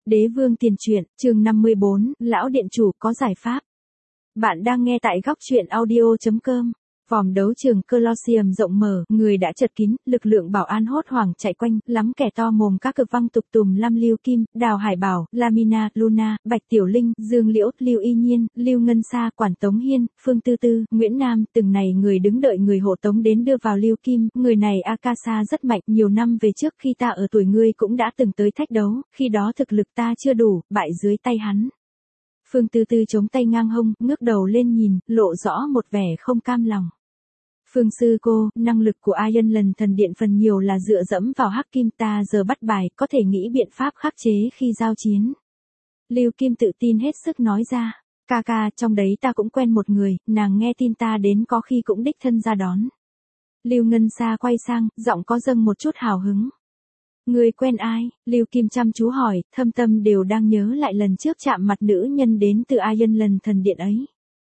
Đế vương tiền truyện, chương 54, lão điện chủ có giải pháp. Bạn đang nghe tại góc truyện audio.com. Vòm đấu trường Colosseum rộng mở, người đã chật kín, lực lượng bảo an hốt hoảng chạy quanh, lắm kẻ to mồm các cực văng tục tùm Lâm Lưu Kim, Đào Hải Bảo, Lamina, Luna, Bạch Tiểu Linh, Dương Liễu, Lưu Y Nhiên, Lưu Ngân Sa, Quản Tống Hiên, Phương Tư Tư, Nguyễn Nam, từng này người đứng đợi người hộ tống đến đưa vào Lưu Kim, người này Akasa rất mạnh, nhiều năm về trước khi ta ở tuổi ngươi cũng đã từng tới thách đấu, khi đó thực lực ta chưa đủ, bại dưới tay hắn. Phương Tư Tư chống tay ngang hông, ngước đầu lên nhìn, lộ rõ một vẻ không cam lòng. Phương sư cô, năng lực của Iron lần thần điện phần nhiều là dựa dẫm vào hắc kim, ta giờ bắt bài, có thể nghĩ biện pháp khắc chế khi giao chiến. Lưu Kim tự tin hết sức nói ra, ca, trong đấy ta cũng quen một người, nàng nghe tin ta đến có khi cũng đích thân ra đón. Lưu Ngân Sa quay sang, giọng có dâng một chút hào hứng. Người quen ai? Lưu Kim chăm chú hỏi, thâm tâm đều đang nhớ lại lần trước chạm mặt nữ nhân đến từ Iron lần thần điện ấy.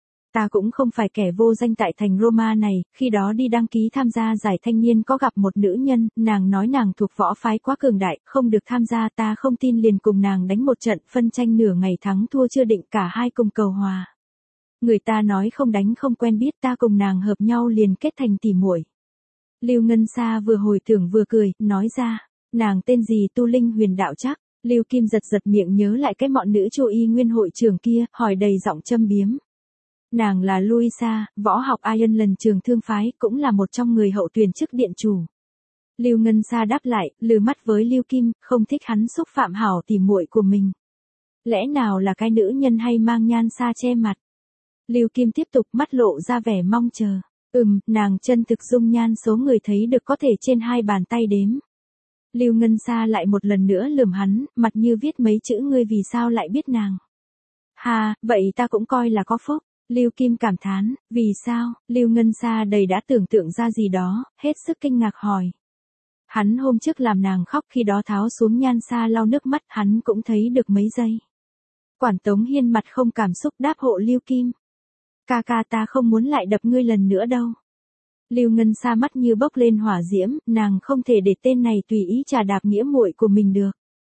Ta cũng không phải kẻ vô danh tại thành Roma này, khi đó đi đăng ký tham gia giải thanh niên có gặp một nữ nhân, nàng nói nàng thuộc võ phái quá cường đại, không được tham gia, ta không tin liền cùng nàng đánh một trận, phân tranh nửa ngày thắng thua chưa định, cả hai cùng cầu hòa. Người ta nói không đánh không quen biết, ta cùng nàng hợp nhau liền kết thành tỉ muội. Lưu Ngân Sa vừa hồi tưởng vừa cười, nói ra, nàng tên gì? Tu Linh Huyền Đạo chắc. Lưu Kim giật miệng nhớ lại cái mọn nữ Chu Y Nguyên hội trưởng kia, hỏi đầy giọng châm biếm. Nàng là Louisa, võ học Iron lần trường thương phái, cũng là một trong người hậu tuyển chức điện chủ. Lưu Ngân Sa đáp lại, lừ mắt với Lưu Kim, không thích hắn xúc phạm hảo tỉ muội của mình. Lẽ nào là cái nữ nhân hay mang nhan xa che mặt? Lưu Kim tiếp tục, mắt lộ ra vẻ mong chờ. Nàng chân thực dung nhan số người thấy được có thể trên hai bàn tay đếm. Lưu Ngân Sa lại một lần nữa lườm hắn, mặt như viết mấy chữ ngươi vì sao lại biết nàng. Ha, vậy ta cũng coi là có phúc. Lưu Kim cảm thán, vì sao? Lưu Ngân Sa đầy đã tưởng tượng ra gì đó, hết sức kinh ngạc hỏi. Hắn hôm trước làm nàng khóc, khi đó tháo xuống nhan sa lau nước mắt, hắn cũng thấy được mấy giây. Quản Tống Hiên mặt không cảm xúc đáp hộ Lưu Kim. Ca ta không muốn lại đập ngươi lần nữa đâu. Lưu Ngân Sa mắt như bốc lên hỏa diễm, nàng không thể để tên này tùy ý trà đạp nghĩa muội của mình được.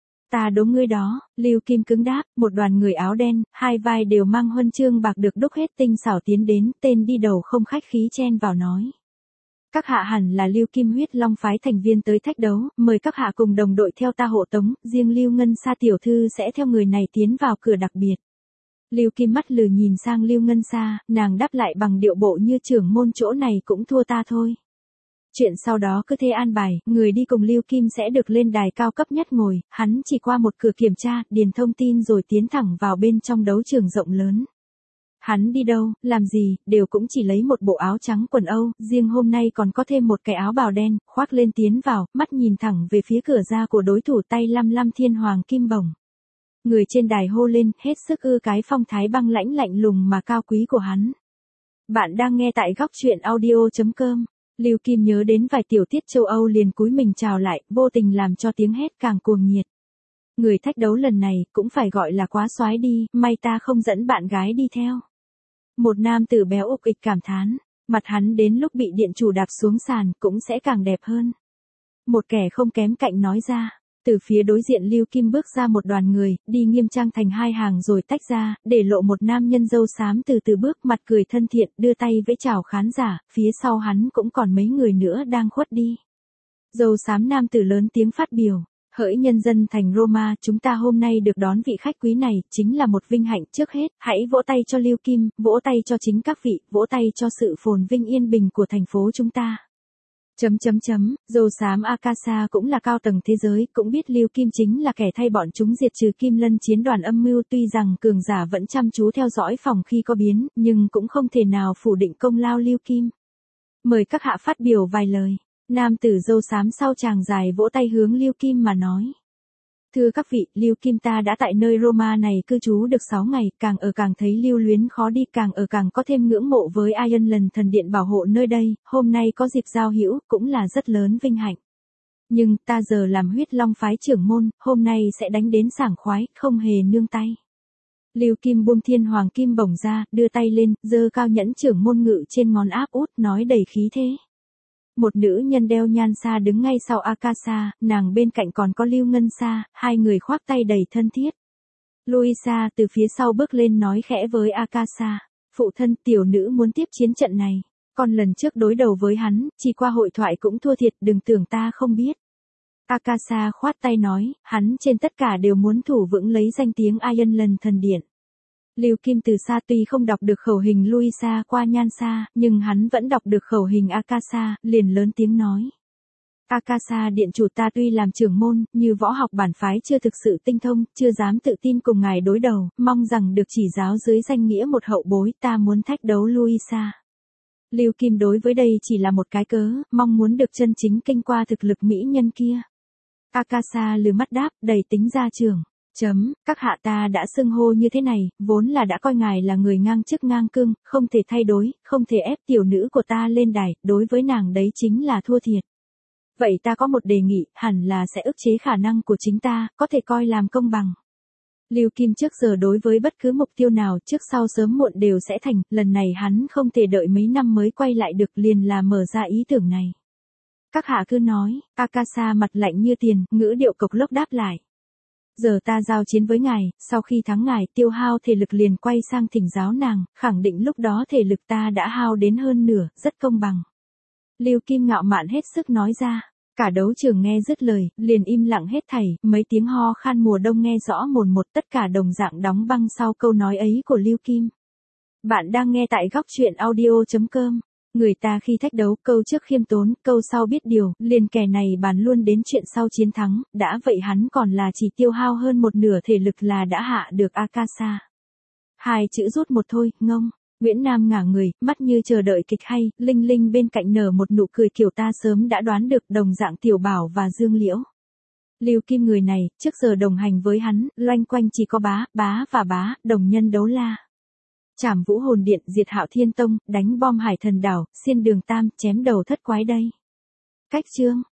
Ta đố ngươi đó, Lưu Kim cứng đáp, một đoàn người áo đen, hai vai đều mang huân chương bạc được đúc hết tinh xảo tiến đến, tên đi đầu không khách khí chen vào nói. Các hạ hẳn là Lưu Kim huyết long phái thành viên tới thách đấu, mời các hạ cùng đồng đội theo ta hộ tống, riêng Lưu Ngân Sa tiểu thư sẽ theo người này tiến vào cửa đặc biệt. Lưu Kim mắt lừ nhìn sang Lưu Ngân Sa, nàng đáp lại bằng điệu bộ như trưởng môn chỗ này cũng thua ta thôi. Chuyện sau đó cứ thế an bài, người đi cùng Lưu Kim sẽ được lên đài cao cấp nhất ngồi, hắn chỉ qua một cửa kiểm tra, điền thông tin rồi tiến thẳng vào bên trong đấu trường rộng lớn. Hắn đi đâu, làm gì, đều cũng chỉ lấy một bộ áo trắng quần Âu, riêng hôm nay còn có thêm một cái áo bào đen, khoác lên tiến vào, mắt nhìn thẳng về phía cửa ra của đối thủ, tay lăm thiên hoàng kim bổng. Người trên đài hô lên, hết sức ưa cái phong thái băng lãnh lạnh lùng mà cao quý của hắn. Bạn đang nghe tại góc truyện audio.com. Lưu Kim nhớ đến vài tiểu tiết châu Âu liền cúi mình chào lại, vô tình làm cho tiếng hét càng cuồng nhiệt. Người thách đấu lần này cũng phải gọi là quá soái đi, may ta không dẫn bạn gái đi theo. Một nam tử béo ục ịch cảm thán, mặt hắn đến lúc bị điện chủ đạp xuống sàn cũng sẽ càng đẹp hơn. Một kẻ không kém cạnh nói ra. Từ phía đối diện Lưu Kim bước ra một đoàn người, đi nghiêm trang thành hai hàng rồi tách ra, để lộ một nam nhân râu xám từ từ bước, mặt cười thân thiện, đưa tay vẫy chào khán giả, phía sau hắn cũng còn mấy người nữa đang khuất đi. Râu xám nam tử lớn tiếng phát biểu, hỡi nhân dân thành Roma, chúng ta hôm nay được đón vị khách quý này, chính là một vinh hạnh, trước hết, hãy vỗ tay cho Lưu Kim, vỗ tay cho chính các vị, vỗ tay cho sự phồn vinh yên bình của thành phố chúng ta. Râu xám Akasa cũng là cao tầng thế giới, cũng biết Lưu Kim chính là kẻ thay bọn chúng diệt trừ Kim Lân chiến đoàn âm mưu, tuy rằng cường giả vẫn chăm chú theo dõi phòng khi có biến, nhưng cũng không thể nào phủ định công lao Lưu Kim. Mời các hạ phát biểu vài lời. Nam tử râu xám sau chàng dài vỗ tay hướng Lưu Kim mà nói. Thưa các vị, Lưu Kim ta đã tại nơi Roma này cư trú được 6 ngày, càng ở càng thấy lưu luyến khó đi, càng ở càng có thêm ngưỡng mộ với Iron lần thần điện bảo hộ nơi đây, hôm nay có dịp giao hữu, cũng là rất lớn vinh hạnh. Nhưng, ta giờ làm huyết long phái trưởng môn, hôm nay sẽ đánh đến sảng khoái, không hề nương tay. Lưu Kim buông thiên hoàng kim bổng ra, đưa tay lên, giơ cao nhẫn trưởng môn ngự trên ngón áp út, nói đầy khí thế. một nữ nhân đeo nhan sa đứng ngay sau Akasa, nàng bên cạnh còn có Lưu Ngân Sa, hai người khoác tay đầy thân thiết. Luisa từ phía sau bước lên nói khẽ với Akasa, phụ thân tiểu nữ muốn tiếp chiến trận này. Còn lần trước đối đầu với hắn, chỉ qua hội thoại cũng thua thiệt, đừng tưởng ta không biết. Akasa khoát tay nói, hắn trên tất cả đều muốn thủ vững lấy danh tiếng Ironland thần điện. Lưu Kim từ xa tuy không đọc được khẩu hình Luisa qua nhan sa, nhưng hắn vẫn đọc được khẩu hình Akasa, liền lớn tiếng nói. Akasa điện chủ, ta tuy làm trưởng môn, như võ học bản phái chưa thực sự tinh thông, chưa dám tự tin cùng ngài đối đầu, mong rằng được chỉ giáo dưới danh nghĩa một hậu bối, ta muốn thách đấu Luisa. Lưu Kim đối với đây chỉ là một cái cớ, mong muốn được chân chính kinh qua thực lực mỹ nhân kia. Akasa lừ mắt đáp, đầy tính gia trưởng. Các hạ ta đã xưng hô như thế này, vốn là đã coi ngài là người ngang chức ngang cương, không thể thay đổi, không thể ép tiểu nữ của ta lên đài, đối với nàng đấy chính là thua thiệt. Vậy ta có một đề nghị, hẳn là sẽ ức chế khả năng của chính ta, có thể coi làm công bằng. Lưu Kim trước giờ đối với bất cứ mục tiêu nào trước sau sớm muộn đều sẽ thành, lần này hắn không thể đợi mấy năm mới quay lại được, liền là mở ra ý tưởng này. Các hạ cứ nói, Akasa mặt lạnh như tiền, ngữ điệu cộc lốc đáp lại. Giờ ta giao chiến với ngài, sau khi thắng ngài tiêu hao thể lực liền quay sang thỉnh giáo nàng, khẳng định lúc đó thể lực ta đã hao đến hơn nửa, rất công bằng. Lưu Kim ngạo mạn hết sức nói ra. Cả đấu trường nghe dứt lời, liền im lặng hết thảy, mấy tiếng ho khan mùa đông nghe rõ mồn một, tất cả đồng dạng đóng băng sau câu nói ấy của Lưu Kim. Bạn đang nghe tại góc truyện audio.com. Người ta khi thách đấu, câu trước khiêm tốn, câu sau biết điều, liền kẻ này bàn luôn đến chuyện sau chiến thắng, đã vậy hắn còn là chỉ tiêu hao hơn một nửa thể lực là đã hạ được Akasa. Hai chữ rút một thôi, ngông. Nguyễn Nam ngả người, mắt như chờ đợi kịch hay, Linh Linh bên cạnh nở một nụ cười kiểu ta sớm đã đoán được, đồng dạng Tiểu Bảo và Dương Liễu. Lưu Kim người này, trước giờ đồng hành với hắn, loanh quanh chỉ có bá và bá, đồng nhân đấu la. Trảm Vũ Hồn Điện, diệt Hạo Thiên Tông, đánh bom Hải Thần Đảo, xiên đường Tam, chém đầu thất quái đây. Cách chương.